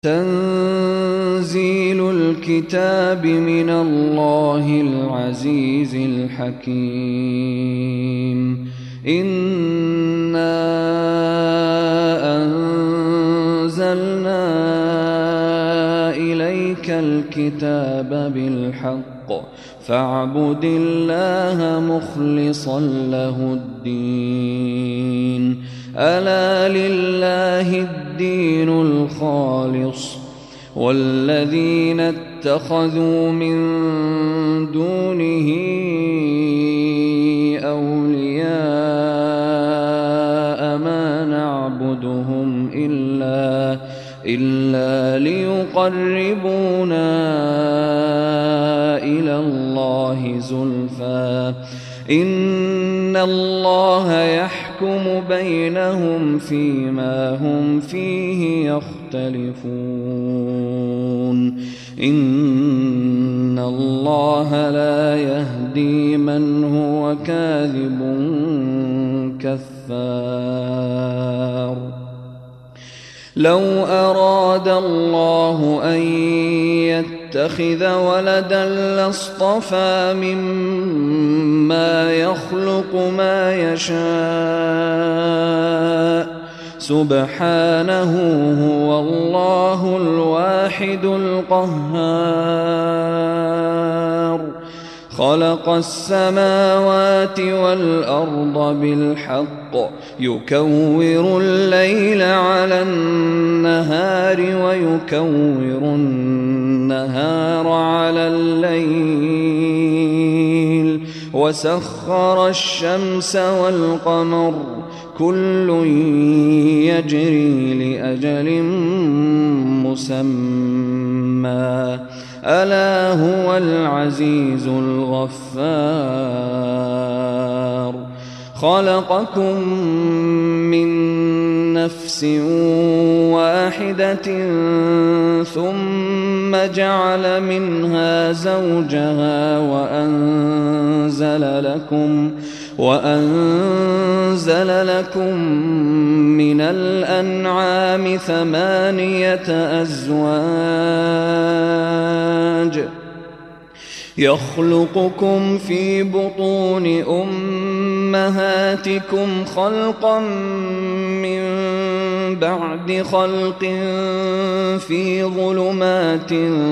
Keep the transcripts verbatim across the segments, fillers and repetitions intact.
تنزيل الكتاب من الله العزيز الحكيم. إنا أنزلنا إليك الكتاب بالحق فاعبد الله مخلصا له الدين. ألا لله الدين الخالص والذين اتخذوا من دونه أولياء ما نعبدهم إلا, إلا ليقربونا إلى الله زلفى إن الله يحكم بينهم فيما هم فيه يختلفون. إن الله لا يهدي من هو كاذب كفار. لو أراد الله أن يتخذ ولدا لاصطفى مما يخلق ما يشاء سبحانه هو الله الواحد القهار. خلق السماوات والأرض بالحق يكور الليل على النهار ويكور النهار على الليل وسخر الشمس والقمر كل يجري لأجل مسمى ألا هو العزيز الغفار. خلقكم من نفس واحدة ثم جعل منها زوجها وأنزل لكم وأنزل لكم من الأنعام ثمانية أزواج يخلقكم في بطون أمهاتكم خلقا من بعد خلق في ظلمات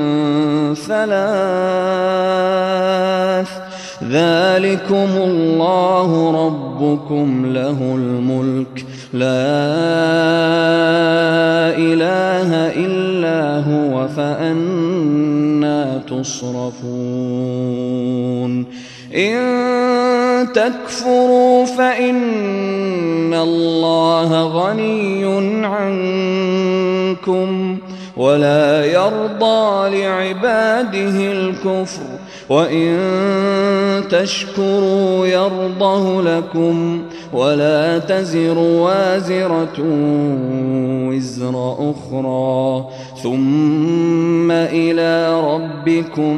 ثلاث ذلكم الله ربكم له الملك لا إله إلا هو فأنى تصرفون. إن تكفروا فإن الله غني عنكم ولا يرضى لعباده الكفر وإن تشكروا يرضه لكم ولا تزر وازرة وزر أخرى ثم إلى ربكم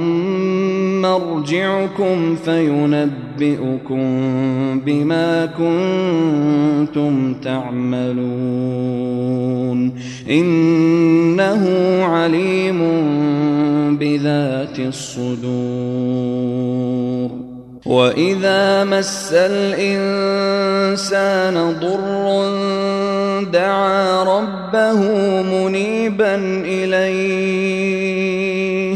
مرجعكم فينبئكم بما كنتم تعملون إنه عليم بذات الصدور. وإذا مس الإنسان ضر دعا ربه منيبا إليه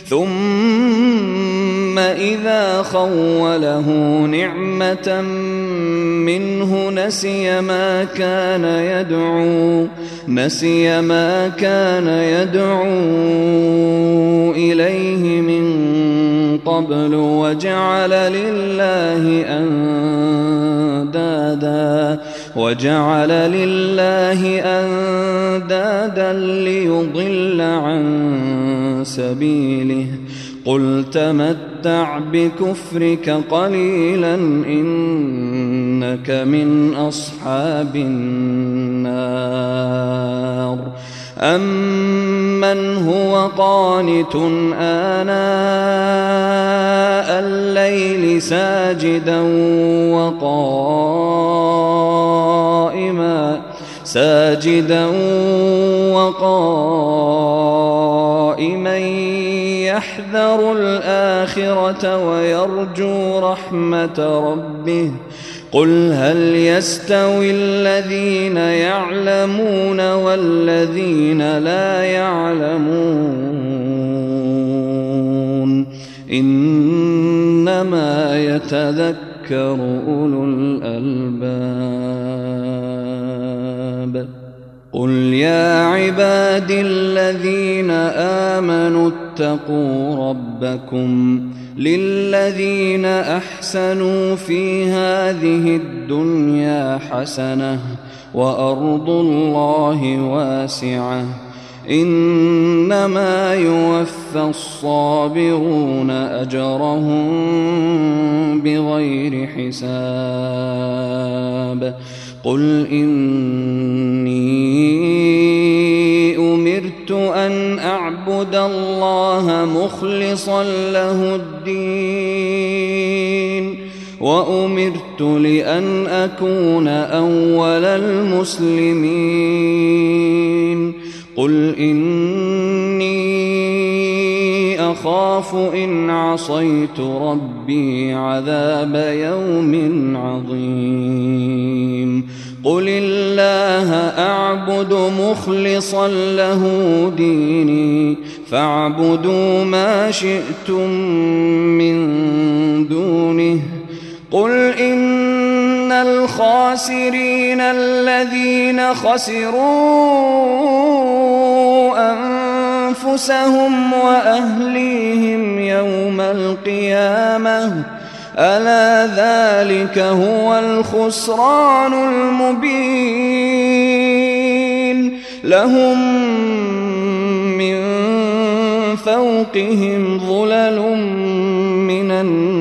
ثم إذا خوله نعمة منه نسي ما كان يدعو نسي ما كان يدعو إليه من قبل وجعل لله أندادا وجعل لله أندادا ليضل عن سبيله قل تمتع بكفرك قليلا إنك من أصحاب النار. أمن هو قانت آناء الليل ساجدا وقائما ساجدا وقائما يحذر الآخرة ويرجو رحمة ربه قل هل يستوي الذين يعلمون والذين لا يعلمون إنما يتذكر أولو الألباب قل يا عبادي الذين آمنوا اتقوا ربكم للذين أحسنوا في هذه الدنيا حسنة وأرض الله واسعة إنما يوفى الصابرون أجرهم بغير حساب قل إني أمرت أن أعبد الله مخلصا له الدين وأمرت لأن أكون أول المسلمين قل إني أخاف إن عصيت ربي عذاب يوم عظيم قل الله أعبد مخلصا له ديني فاعبدوا ما شئتم من دونه قل إن الخاسرين الذين خسروا أنفسهم وأهليهم يوم القيامة ألا ذلك هو الخسران المبين لهم من فوقهم ظلل من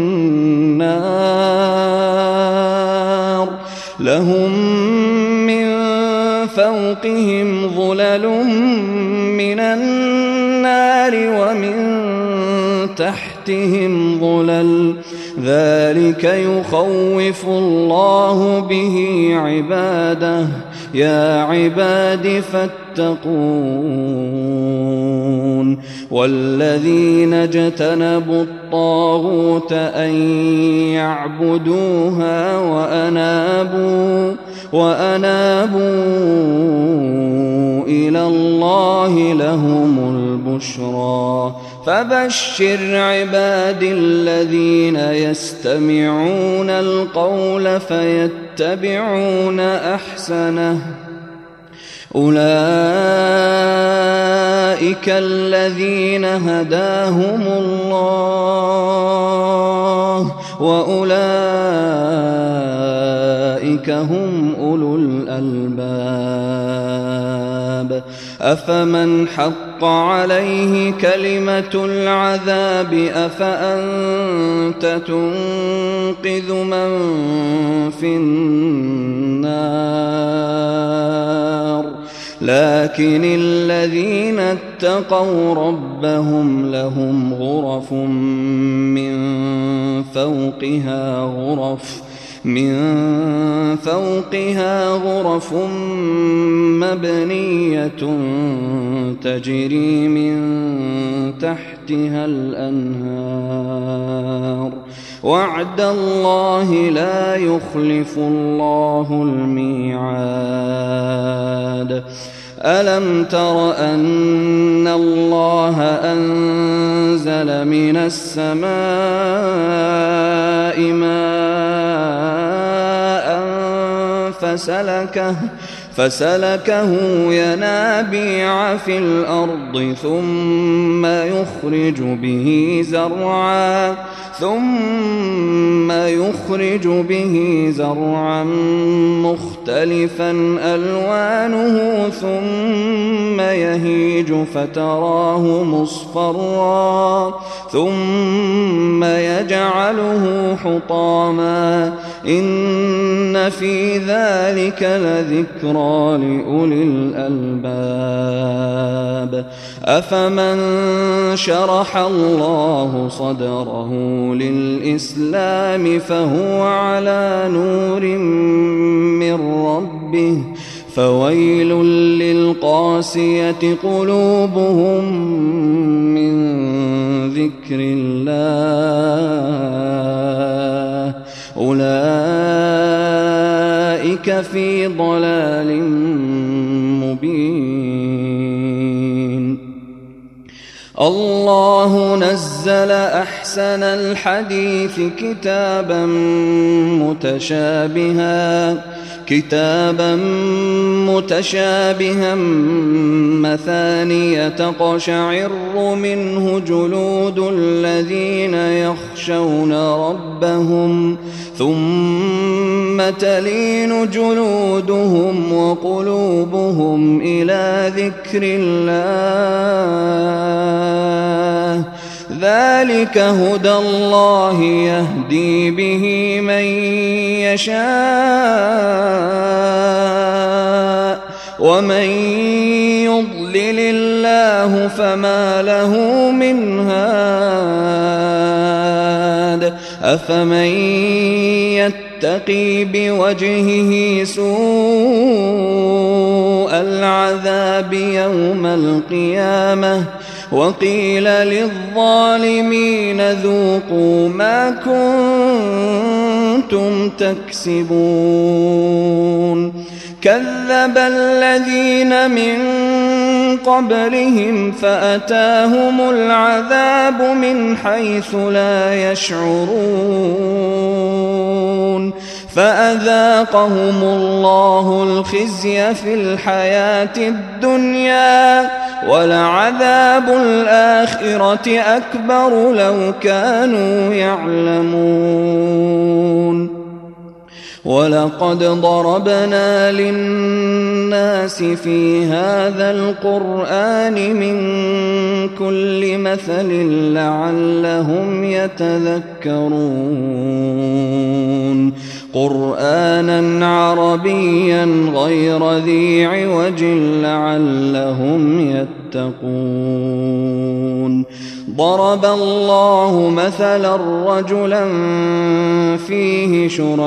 النار لهم من فوقهم ظلل من النار ومن تحتهم ظلل ذلك يخوف الله به عباده يا عباد فاتقون والذين اجتنبوا الطاغوت أن يعبدوها وأنابوا وأنابوا إلى الله لهم البشرى فبشر عبادي الذين يستمعون القول فيتبعون أحسنه أولئك الذين هداهم الله وأولئك هم أولو الألباب أفمن حق عليه كلمة العذاب أفأنت تنقذ من في النار لكن الذين اتقوا ربهم لهم غرف من فوقها غرف من فوقها غرف مبنية تجري من تحتها الأنهار وعد الله لا يخلف الله الميعاد ألم تر أن الله أنزل من السماء ماء فسلكه فسلكه ينابيع في الأرض ثم يخرج به زرعا ثم يخرج به زرعا مختلفا ألوانه ثم يهيج فتراه مصفرا ثم يجعله حطاما إن في ذلك لذكرى لأولي الألباب أفمن شرح الله صدره للإسلام فهو على نور من ربه فويل للقاسية قلوبهم من ذكر الله أولئك في ضلال مبين. الله نزل أحسن الحديث كتابا متشابها كتابا متشابها مثانية تقشعر منه جلود الذين يخشون ربهم ثم تلين جلودهم وقلوبهم إلى ذكر الله ذلك هدى الله يهدي به من يشاء ومن يضلل الله فما له من هاد أفمن يتقي بوجهه سوء العذاب يوم القيامة وقيل للظالمين ذوقوا ما كنتم تكسبون كذب الذين من قبلهم فأتاهم العذاب من حيث لا يشعرون فأذاقهم الله الخزي في الحياة الدنيا ولعذاب الآخرة أكبر لو كانوا يعلمون. ولقد ضربنا للناس في هذا القرآن من كل مثل لعلهم يتذكرون قرآنا عربيا غير ذي عوج لعلهم يتقون. ضرب الله مثلا رجلا فيه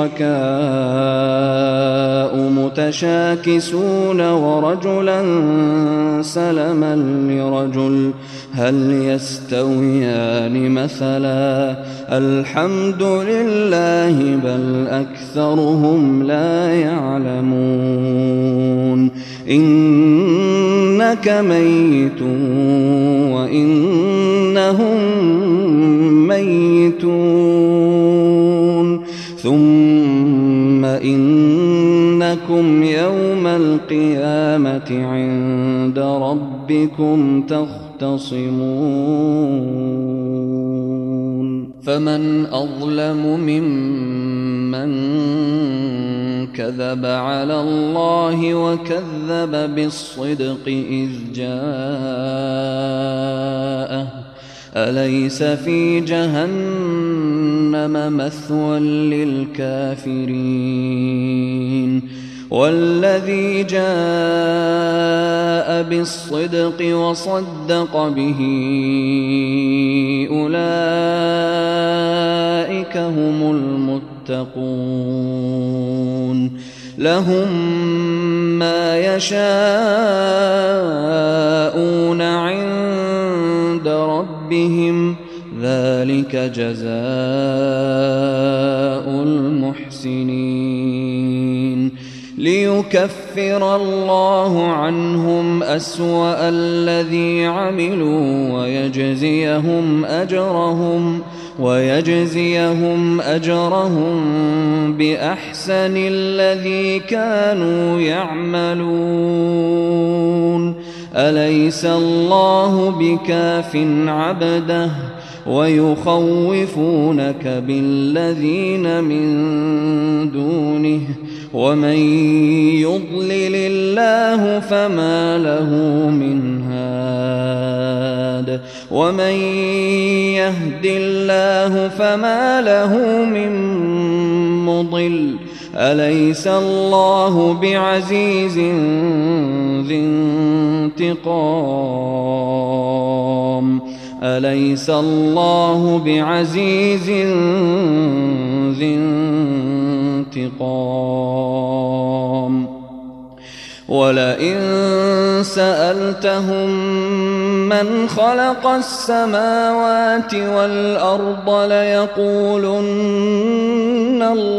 شركاء متشاكسون ورجلا سلما لرجل هل يستويان مثلا الحمد لله بل أكثرهم لا يعلمون. إنك ميت وإنهم ميتون ثم إنكم يوم القيامة عند ربكم تختصمون. فمن أظلم ممن كذب على الله وكذب بالصدق إذ جاءه أليس في جهنم مثوى للكافرين. والذي جاء بالصدق وصدق به أولئك هم المتقون لهم ما يشاءون عند ربهم ذلك جزاء المحسنين. ليكفر الله عنهم أسوأ الذي عملوا ويجزيهم أجرهم ويجزيهم أجرهم بأحسن الذي كانوا يعملون. أليس الله بكاف عبده ويخوفونك بالذين من دونه ومن يضلل الله فما له من هاد ومن يهد الله فما له من مضل. أليس الله بعزيز ذي انتقام أليس الله بعزيز ذي انتقام. ولئن سألتهم من خلق السماوات والأرض ليقولن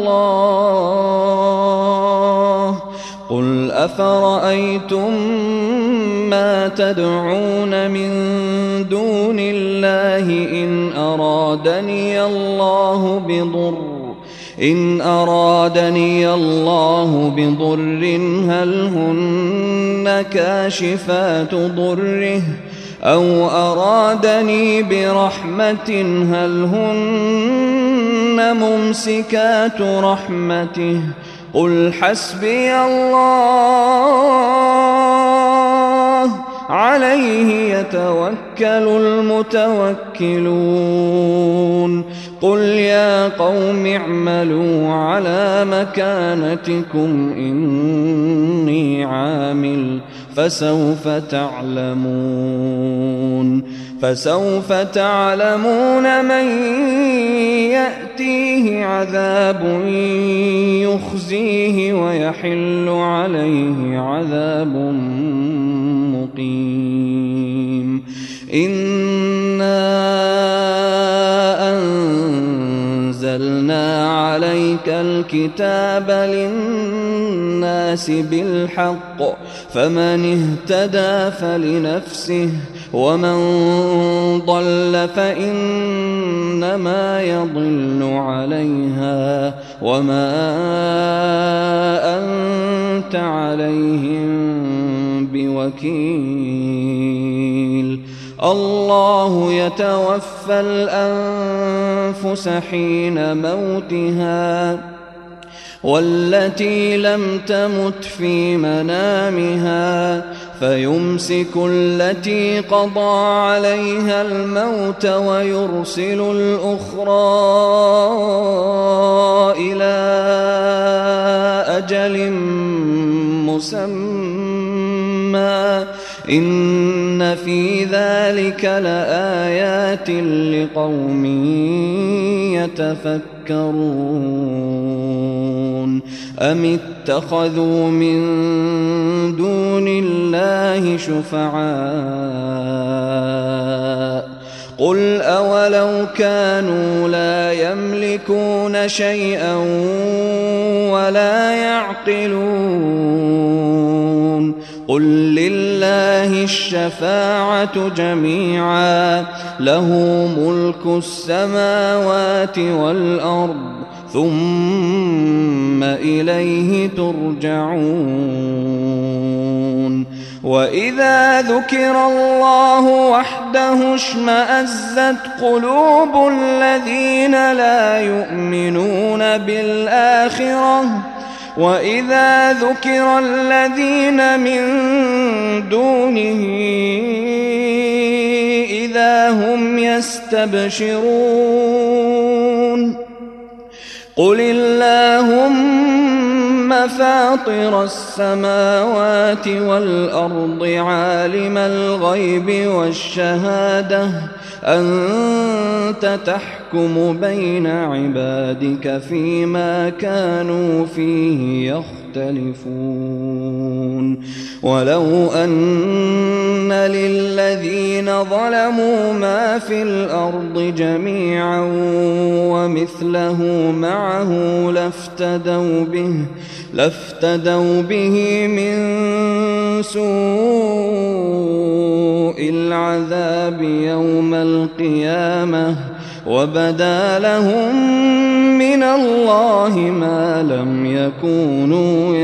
الله قل أفرأيتم ما تدعون من دون الله إن أرادني الله بضر إن أرادني الله بضر هل هن كاشفات ضره أو أرادني برحمة هل هن ممسكات رحمته قل حسبي الله عليه يتوكل المتوكلون قل يا قوم اعملوا على مكانتكم إني عامل فسوف تعلمون فسوف تعلمون من يأتيه عذاب يخزيه ويحل عليه عذاب مقيم إنا أنزلنا عليك الكتاب للناس بالحق فمن اهتدى فلنفسه ومن ضل فإنما يضل عليها وما أنت عليهم بوكيل الله يتوفى الأنفس حين موتها والتي لم تمت في منامها فيمسك التي قضى عليها الموت ويرسل الأخرى إلى أجل مسمى إن في ذلك لآيات لقوم يتفكرون أم اتخذوا من دون الله شفعاء قل أولو كانوا لا يملكون شيئا ولا يعقلون قل لله الشفاعة جميعا له ملك السماوات والأرض ثم إليه ترجعون وإذا ذكر الله وحده اشمأزت قلوب الذين لا يؤمنون بالآخرة وإذا ذكر الذين من دونه إذا هم يستبشرون قل اللهم فاطر السماوات والأرض عالم الغيب والشهادة أنت تحكم بين عبادك فيما كانوا فيه يختلفون ولو أن للذين ظلموا ما في الأرض جميعا ومثله معه لافتدوا به لافتدوا به من سوء العذاب يوم القيامة وبدا لهم من الله ما لم يكونوا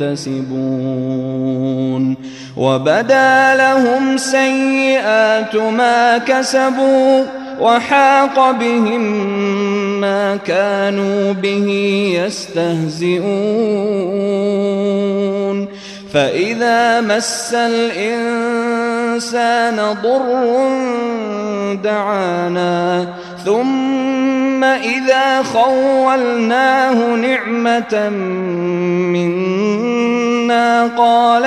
يحتسبون وبدا لهم سيئات ما كسبوا وحاق بهم ما كانوا به يستهزئون فإذا مس الإنسان ضر دعانا ثم إذا خولناه نعمة منا قال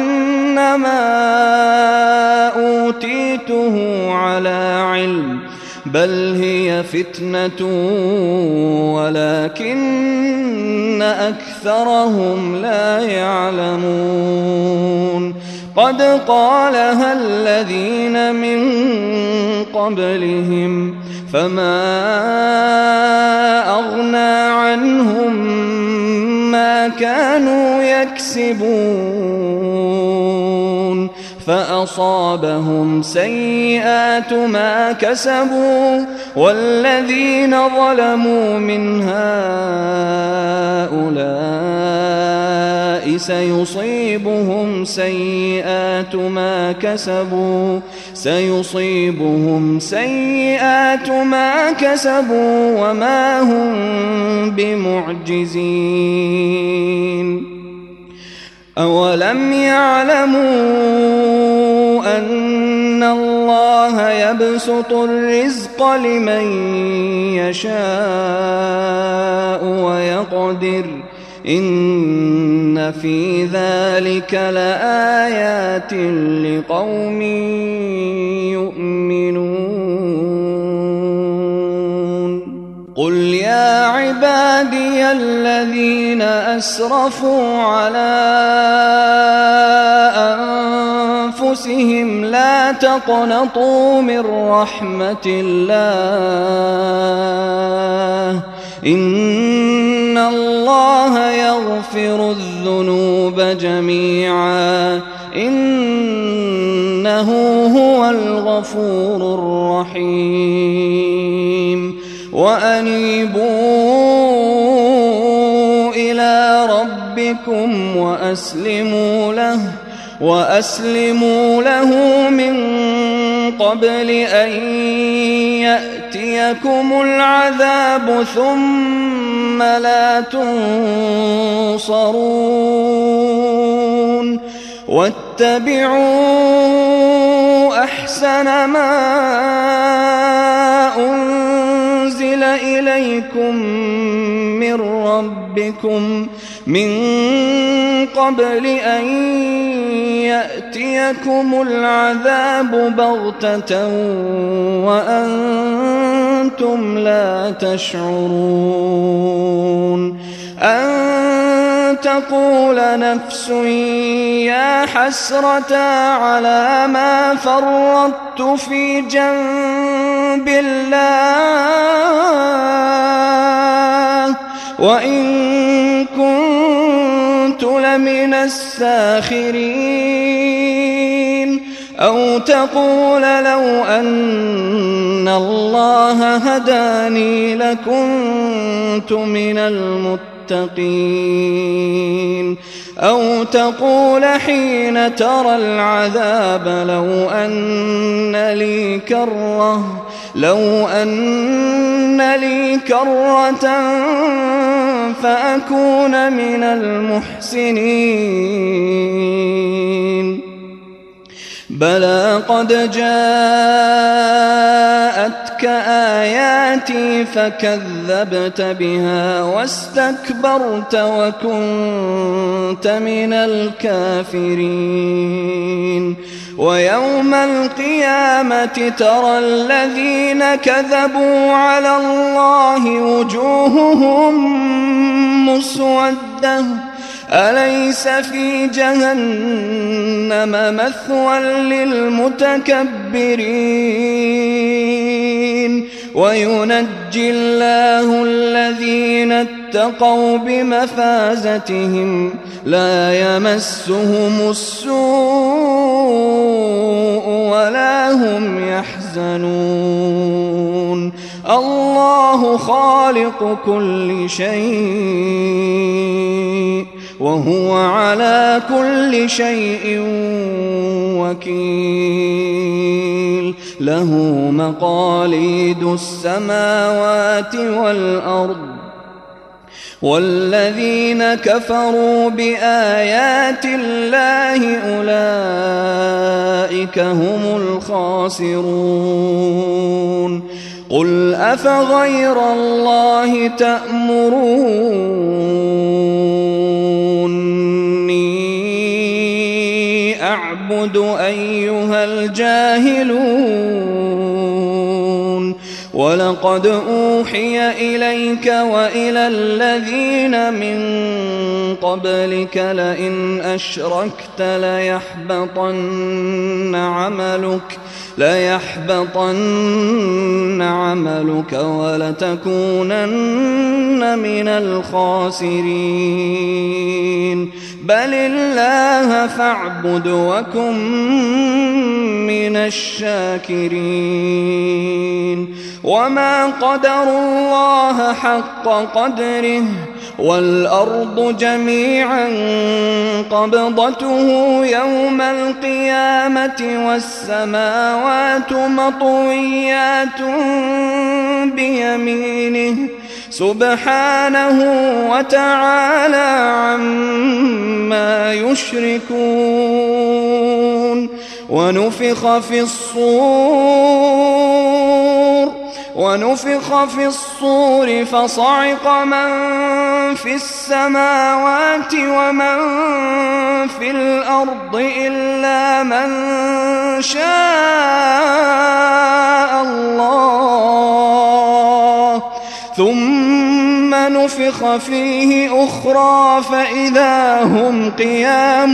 إنما أوتيته على علم بل هي فتنة ولكن أكثرهم لا يعلمون قد قالها الذين من قبلهم فما أغنى عنهم ما كانوا يكسبون فأصابهم سيئات ما كسبوا والذين ظلموا من هؤلاء سيصيبهم سيئات ما كسبوا سيصيبهم سيئات ما كسبوا وما هم بمعجزين أولم يعلموا أن الله يبسط الرزق لمن يشاء ويقدر إن في ذلك لآيات لقوم يؤمنون قل يا عبادي الذين أسرفوا على أنفسهم لا تقنطوا من رحمة الله إن الله يغفر الذنوب جميعا إنه هو الغفور الرحيم وأنيبوا إلى ربكم وأسلموا له وأسلموا له من قبل أن يأتيكم العذاب ثم لا تنصرون واتبعوا أحسن ما أنزل إليكم من ربكم من قبل أن يأتيكم العذاب بغتة وأنتم لا تشعرون أن تقول نفس يا حسرة على ما فرطت في جنب الله وإن كنت لمن الساخرين أو تقول لو أن الله هداني لكنت من المتقين أو تقول حين ترى العذاب لو أن لي كرة لو أن لي كرة فأكون من المحسنين بلى قد جاءتك آياتي فكذبت بها واستكبرت وكنت من الكافرين ويوم القيامة ترى الذين كذبوا على الله وجوههم مسودة أليس في جهنم مثوى للمتكبرين وينجي الله الذين اتقوا بمفازتهم لا يمسهم السوء ولا هم يحزنون الله خالق كل شيء وهو على كل شيء وكيل له مقاليد السماوات والأرض والذين كفروا بآيات الله أولئك هم الخاسرون قل أفغير الله تأمروني أعبد أيها الجاهلون ولقد أوحي إليك وإلى الذين من قبلك لئن أشركت ليحبطن عملك ليحبطن عملك ولتكونن من الخاسرين بل الله فاعبد وكن من الشاكرين وما قدروا الله حق قدره والأرض جميعا قبضته يوم القيامة والسماوات مطويات بيمينه سبحانه وتعالى عما يشركون ونفخ في الصور ونفخ في الصور فصعق من في السماوات ومن في الأرض إلا من شاء الله ثم نفخ فيه أخرى فإذا هم قيام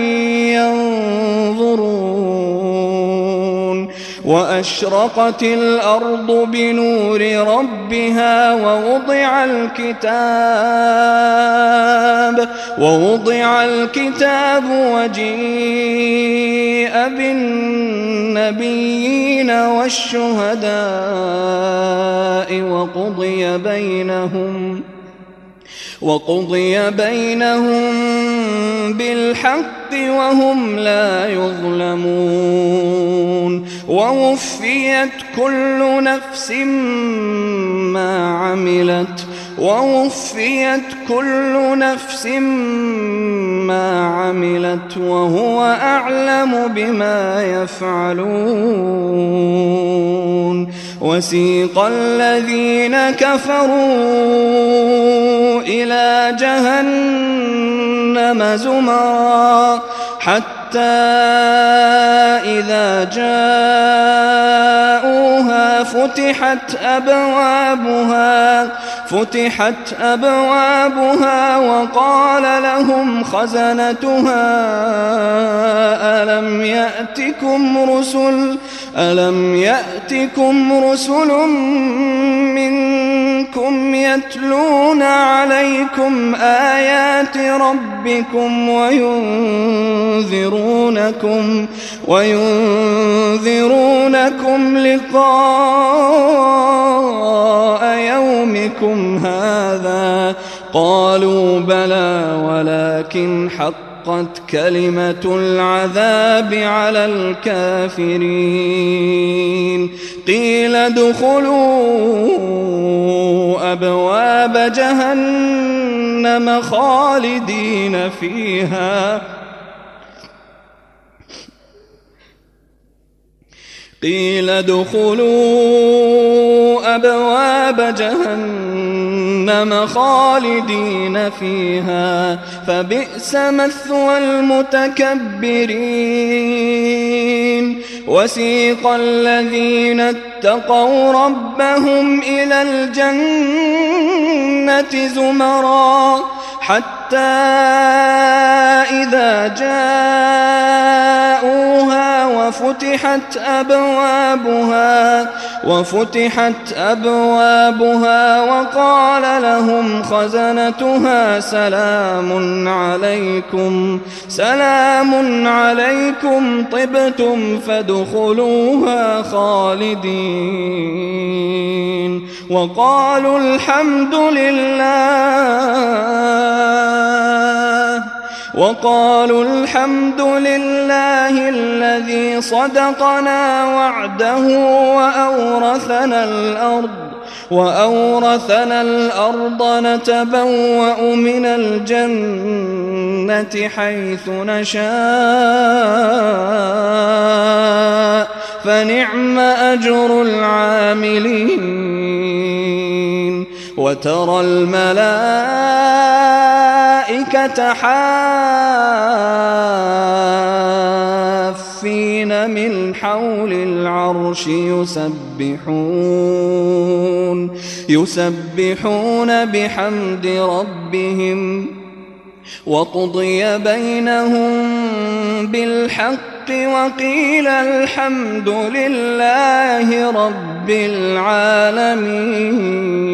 ينظرون وأشرقت الأرض بنور ربها ووضع الكتاب ووضع الكتاب وجيء بالنبيين والشهداء وقضي بينهم وقضي بينهم بالحق وهم لا يظلمون ووفيت كل نفس ما عملت ووفيت كل نفس ما عملت وهو أعلم بما يفعلون وسيق الذين كفروا إلى جهنم زمرا حتى إذا جاءوها فتحت أبوابها فتحت أبوابها وقال لهم خزنتها ألم يأتكم رسل ألم يأتكم رسل منكم يتلون عليكم آيات ربكم وينذرونكم وينذرونكم لقاء يومكم هذا قالوا بلى ولكن حقت كلمة العذاب على الكافرين قيل ادخلوا أبواب جهنم خالدين فيها قيل ادخلوا أبواب جهنم خالدين فيها فبئس مثوى المتكبرين وسيق الذين اتقوا ربهم إلى الجنة زمرا حتى إذا جاءوها وفتحت أبوابها وفتحت أبوابها وقال لهم خزنتها سلام عليكم سلام عليكم طبتم فادخلوها خالدين وقالوا الحمد لله وقالوا الحمد لله الذي صدقنا وعده وأورثنا الأرض وأورثنا الأرض نتبوأ من الجنة حيث نشاء فنعم أجر العاملين وترى الملائكة حافين والصافين من حول العرش يسبحون يسبحون بحمد ربهم وقضي بينهم بالحق وقيل الحمد لله رب العالمين.